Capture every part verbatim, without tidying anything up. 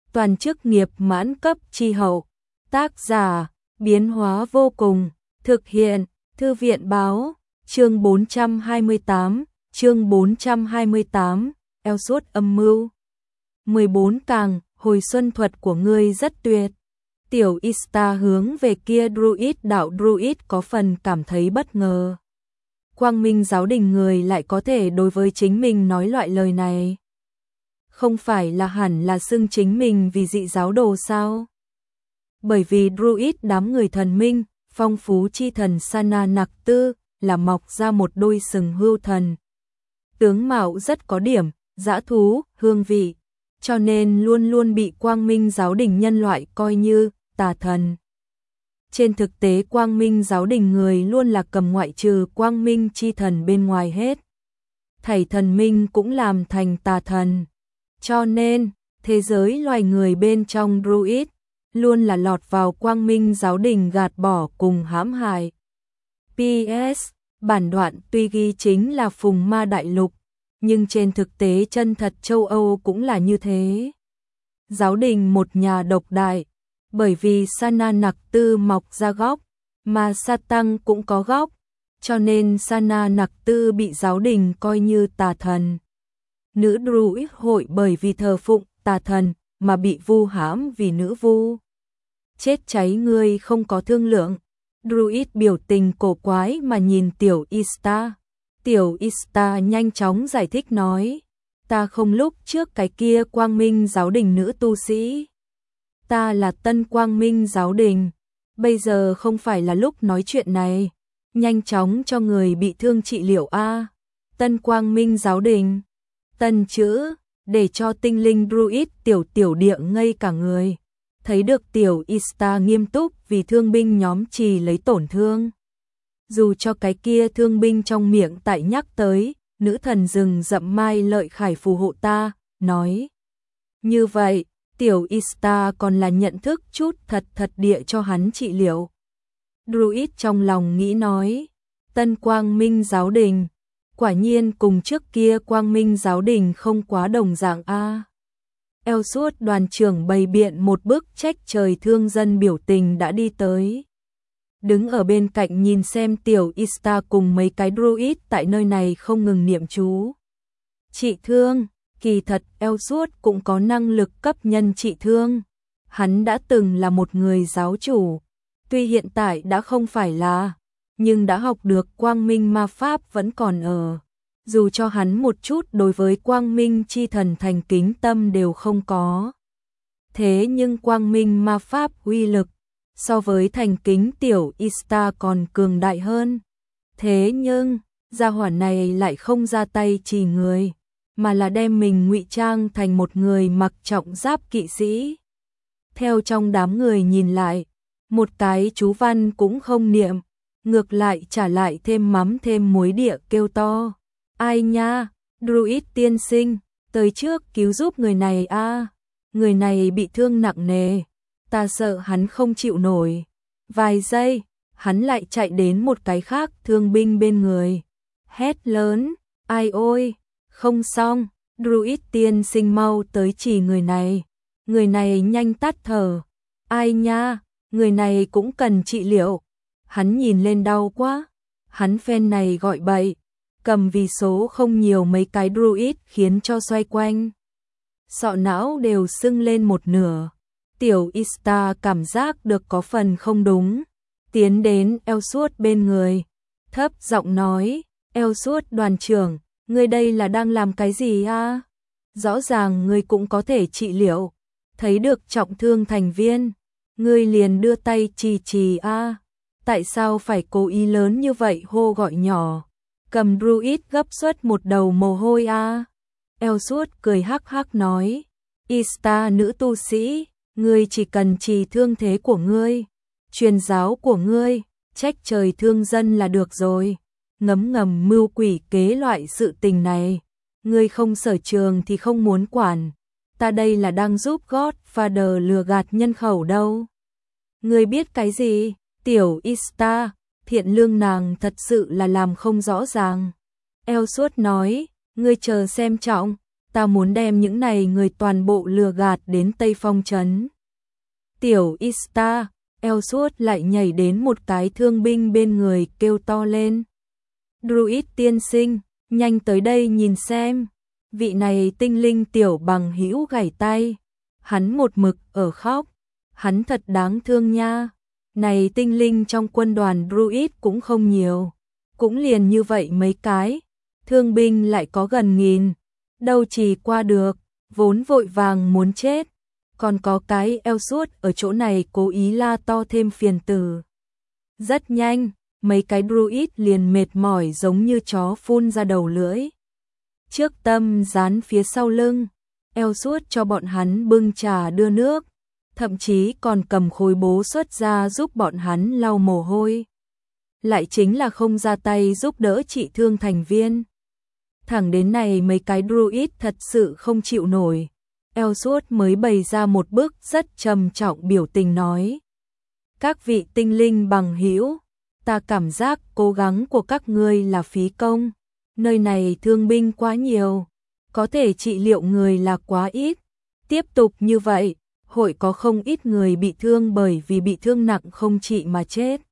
toàn chức nghiệp mãn cấp chi hậu. Tác giả, biến hóa vô cùng, thực hiện, Thư viện báo, chương bốn trăm hai mươi tám, chương bốn trăm hai mươi tám, eo suốt âm mưu. mười bốn càng, hồi xuân thuật của ngươi rất tuyệt. Tiểu Ista hướng về kia druid đạo druid có phần cảm thấy bất ngờ. Quang Minh giáo đình người lại có thể đối với chính mình nói loại lời này. Không phải là hẳn là xưng chính mình vì dị giáo đồ sao? Bởi vì druid đám người thần minh, phong phú chi thần Sana Nặc Tư là mọc ra một đôi sừng hưu thần. Tướng mạo rất có điểm, dã thú, hương vị, cho nên luôn luôn bị Quang Minh giáo đình nhân loại coi như tà thần. Trên thực tế Quang Minh giáo đình người luôn là cầm ngoại trừ Quang Minh chi thần bên ngoài hết. Thảy thần minh cũng làm thành tà thần. Cho nên, thế giới loài người bên trong druid luôn là lọt vào Quang Minh giáo đình gạt bỏ cùng hãm hại. pê ét. Bản đoạn tuy ghi chính là Phùng Ma Đại Lục, nhưng trên thực tế chân thật châu Âu cũng là như thế. Giáo đình một nhà độc đại, bởi vì Sana Nặc Tư mọc ra góc, mà Sa Tăng cũng có góc, cho nên Sana Nặc Tư bị giáo đình coi như tà thần. Nữ druid hội bởi vì thờ phụng tà thần mà bị vu hãm vì nữ vu. Chết cháy ngươi không có thương lượng. Druid biểu tình cổ quái mà nhìn Tiểu Ista. Tiểu Ista nhanh chóng giải thích nói, ta không lúc trước cái kia Quang Minh giáo đình nữ tu sĩ. Ta là Tân Quang Minh giáo đình. Bây giờ không phải là lúc nói chuyện này. Nhanh chóng cho người bị thương trị liệu a. Tân Quang Minh giáo đình. Tân chữ, để cho tinh linh druid tiểu tiểu địa ngây cả người. Thấy được Tiểu Ista nghiêm túc vì thương binh nhóm trì lấy tổn thương. Dù cho cái kia thương binh trong miệng tại nhắc tới, nữ thần rừng rậm mai lợi khải phù hộ ta, nói. Như vậy, Tiểu Ista còn là nhận thức chút thật thật địa cho hắn trị liệu. Druid trong lòng nghĩ nói, Tân Quang Minh giáo đình, quả nhiên cùng trước kia Quang Minh giáo đình không quá đồng dạng a. Eo suốt đoàn trưởng bày biện một bức trách trời thương dân biểu tình đã đi tới. Đứng ở bên cạnh nhìn xem Tiểu Ista cùng mấy cái druid tại nơi này không ngừng niệm chú. Trị thương, kỳ thật eo suốt cũng có năng lực cấp nhân trị thương. Hắn đã từng là một người giáo chủ, tuy hiện tại đã không phải là, nhưng đã học được Quang Minh ma pháp vẫn còn ở. Dù cho hắn một chút đối với Quang Minh chi thần thành kính tâm đều không có. Thế nhưng Quang Minh ma pháp uy lực so với thành kính Tiểu Ista còn cường đại hơn. Thế nhưng, gia hỏa này lại không ra tay chỉ người, mà là đem mình ngụy trang thành một người mặc trọng giáp kỵ sĩ. Theo trong đám người nhìn lại, một cái chú văn cũng không niệm, ngược lại trả lại thêm mắm thêm muối địa kêu to. Ai nha, druid tiên sinh, tới trước cứu giúp người này a. Người này bị thương nặng nề, ta sợ hắn không chịu nổi. Vài giây, hắn lại chạy đến một cái khác thương binh bên người. Hét lớn, ai ôi, không xong, druid tiên sinh mau tới chỉ người này. Người này nhanh tắt thở. Ai nha, người này cũng cần trị liệu. Hắn nhìn lên đau quá. Hắn phen này gọi bậy. Cầm vì số không nhiều mấy cái druid khiến cho xoay quanh. Sọ não đều sưng lên một nửa. Tiểu Ista cảm giác được có phần không đúng. Tiến đến eo suốt bên người. Thấp giọng nói, eo suốt đoàn trưởng, ngươi đây là đang làm cái gì a? Rõ ràng ngươi cũng có thể trị liệu. Thấy được trọng thương thành viên, ngươi liền đưa tay trì trì a. Tại sao phải cố ý lớn như vậy hô gọi nhỏ? Cầm druid gấp xuất một đầu mồ hôi a. Eo suốt cười hắc hắc nói, Ista nữ tu sĩ, ngươi chỉ cần trì thương thế của ngươi, truyền giáo của ngươi, trách trời thương dân là được rồi. Ngấm ngầm mưu quỷ kế loại sự tình này, ngươi không sở trường thì không muốn quản. Ta đây là đang giúp Godfather lừa gạt nhân khẩu đâu. Ngươi biết cái gì? Tiểu Ista, thiện lương nàng thật sự là làm không rõ ràng. Eo suốt nói, ngươi chờ xem trọng, ta muốn đem những này người toàn bộ lừa gạt đến Tây Phong Trấn. Tiểu Ista, Ellsworth lại nhảy đến một cái thương binh bên người kêu to lên. Druid tiên sinh, nhanh tới đây nhìn xem. Vị này tinh linh tiểu bằng hữu gảy tay. Hắn một mực ở khóc. Hắn thật đáng thương nha. Này tinh linh trong quân đoàn Druid cũng không nhiều. Cũng liền như vậy mấy cái. Thương binh lại có gần nghìn. Đâu chỉ qua được. Vốn vội vàng muốn chết. Còn có cái Ellsworth ở chỗ này cố ý la to thêm phiền tử. Rất nhanh, mấy cái Druid liền mệt mỏi giống như chó phun ra đầu lưỡi. Trước tâm dán phía sau lưng, Ellsworth cho bọn hắn bưng trà đưa nước, thậm chí còn cầm khối bố xuất ra giúp bọn hắn lau mồ hôi. Lại chính là không ra tay giúp đỡ trị thương thành viên. Thẳng đến này mấy cái Druid thật sự không chịu nổi. Ellsworth mới bày ra một bức rất trầm trọng biểu tình nói. Các vị tinh linh bằng hữu, ta cảm giác cố gắng của các ngươi là phí công. Nơi này thương binh quá nhiều, có thể trị liệu người là quá ít. Tiếp tục như vậy, hội có không ít người bị thương bởi vì bị thương nặng không trị mà chết.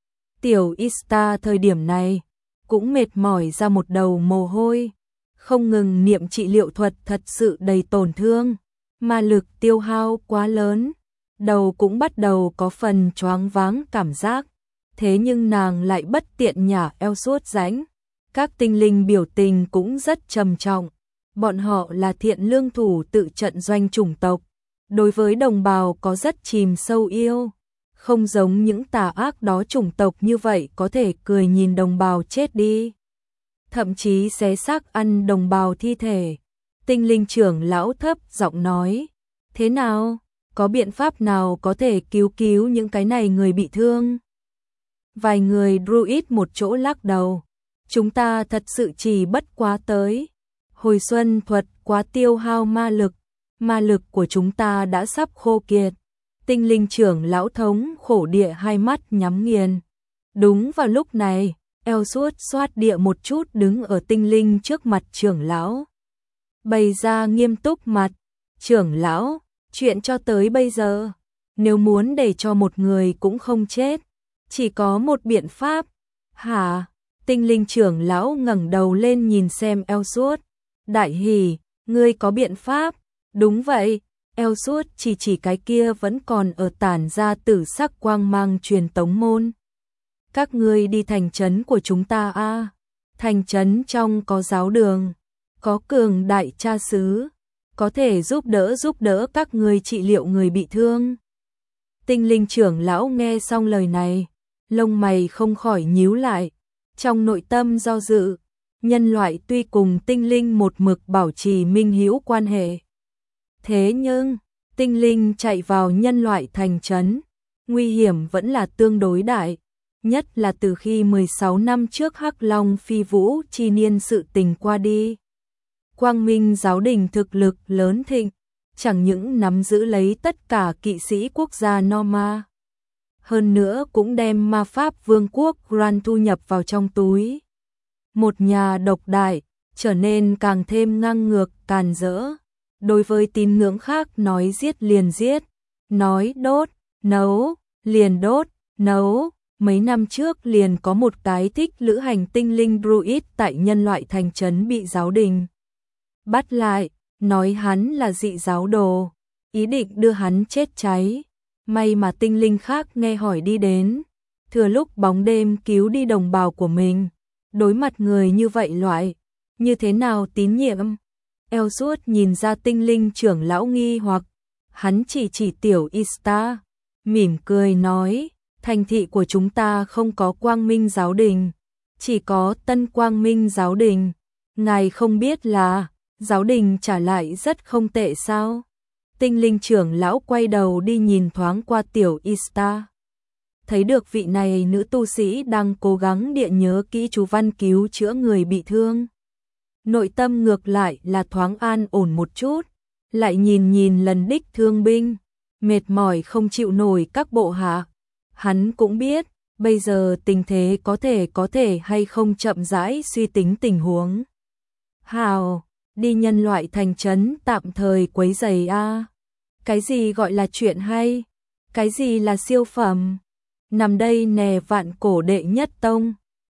Tiểu Ista thời điểm này, cũng mệt mỏi ra một đầu mồ hôi. Không ngừng niệm trị liệu thuật thật sự đầy tổn thương, ma lực tiêu hao quá lớn, đầu cũng bắt đầu có phần choáng váng cảm giác. Thế nhưng nàng lại bất tiện nhả Ellsworth rãnh. Các tinh linh biểu tình cũng rất trầm trọng. Bọn họ là thiện lương thủ tự trận doanh chủng tộc. Đối với đồng bào có rất chìm sâu yêu. Không giống những tà ác đó chủng tộc như vậy có thể cười nhìn đồng bào chết đi. Thậm chí xé xác ăn đồng bào thi thể. Tinh linh trưởng lão thấp giọng nói. Thế nào? Có biện pháp nào có thể cứu cứu những cái này người bị thương? Vài người Druid một chỗ lắc đầu. Chúng ta thật sự chỉ bất quá tới. Hồi xuân thuật quá tiêu hao ma lực. Ma lực của chúng ta đã sắp khô kiệt. Tinh linh trưởng lão thống khổ địa hai mắt nhắm nghiền. Đúng vào lúc này, Ellsworth xoát địa một chút đứng ở tinh linh trước mặt trưởng lão. Bày ra nghiêm túc mặt. Trưởng lão, chuyện cho tới bây giờ, nếu muốn để cho một người cũng không chết, chỉ có một biện pháp. Hả? Tinh linh trưởng lão ngẩng đầu lên nhìn xem Ellsworth. Đại hỉ, ngươi có biện pháp? Đúng vậy. Ellsworth chỉ chỉ cái kia vẫn còn ở tản ra tử sắc quang mang truyền tống môn. Các ngươi đi thành trấn của chúng ta a. À? Thành trấn trong có giáo đường, có cường đại cha xứ, có thể giúp đỡ giúp đỡ các ngươi trị liệu người bị thương. Tinh linh trưởng lão nghe xong lời này, lông mày không khỏi nhíu lại, trong nội tâm do dự. Nhân loại tuy cùng tinh linh một mực bảo trì minh hữu quan hệ. Thế nhưng, tinh linh chạy vào nhân loại thành trấn, nguy hiểm vẫn là tương đối đại, nhất là từ khi mười sáu năm trước Hắc Long phi vũ chi niên sự tình qua đi. Quang Minh giáo đình thực lực lớn thịnh, chẳng những nắm giữ lấy tất cả kỵ sĩ quốc gia Norma, hơn nữa cũng đem ma pháp vương quốc Grand thu nhập vào trong túi. Một nhà độc đại, trở nên càng thêm ngang ngược, càn rỡ. Đối với tín ngưỡng khác nói giết liền giết, nói đốt, nấu, liền đốt, nấu. Mấy năm trước liền có một cái thích lữ hành tinh linh Druid tại nhân loại thành trấn bị giáo đình bắt lại, nói hắn là dị giáo đồ, ý định đưa hắn chết cháy. May mà tinh linh khác nghe hỏi đi đến, thừa lúc bóng đêm cứu đi đồng bào của mình. Đối mặt người như vậy loại, như thế nào tín nhiệm? Ellsworth nhìn ra tinh linh trưởng lão nghi hoặc, hắn chỉ chỉ tiểu Ista, mỉm cười nói, thành thị của chúng ta không có Quang Minh giáo đình, chỉ có Tân Quang Minh giáo đình. Ngài không biết là, giáo đình trả lại rất không tệ sao? Tinh linh trưởng lão quay đầu đi nhìn thoáng qua tiểu Ista. Thấy được vị này nữ tu sĩ đang cố gắng địa nhớ kỹ chú văn cứu chữa người bị thương. Nội tâm ngược lại là thoáng an ổn một chút, lại nhìn nhìn lần đích thương binh, mệt mỏi không chịu nổi các bộ hạ. Hắn cũng biết, bây giờ tình thế có thể có thể hay không chậm rãi suy tính tình huống. Hào, đi nhân loại thành trấn tạm thời quấy rầy a. Cái gì gọi là chuyện hay? Cái gì là siêu phẩm? Nằm đây nè vạn cổ đệ nhất tông.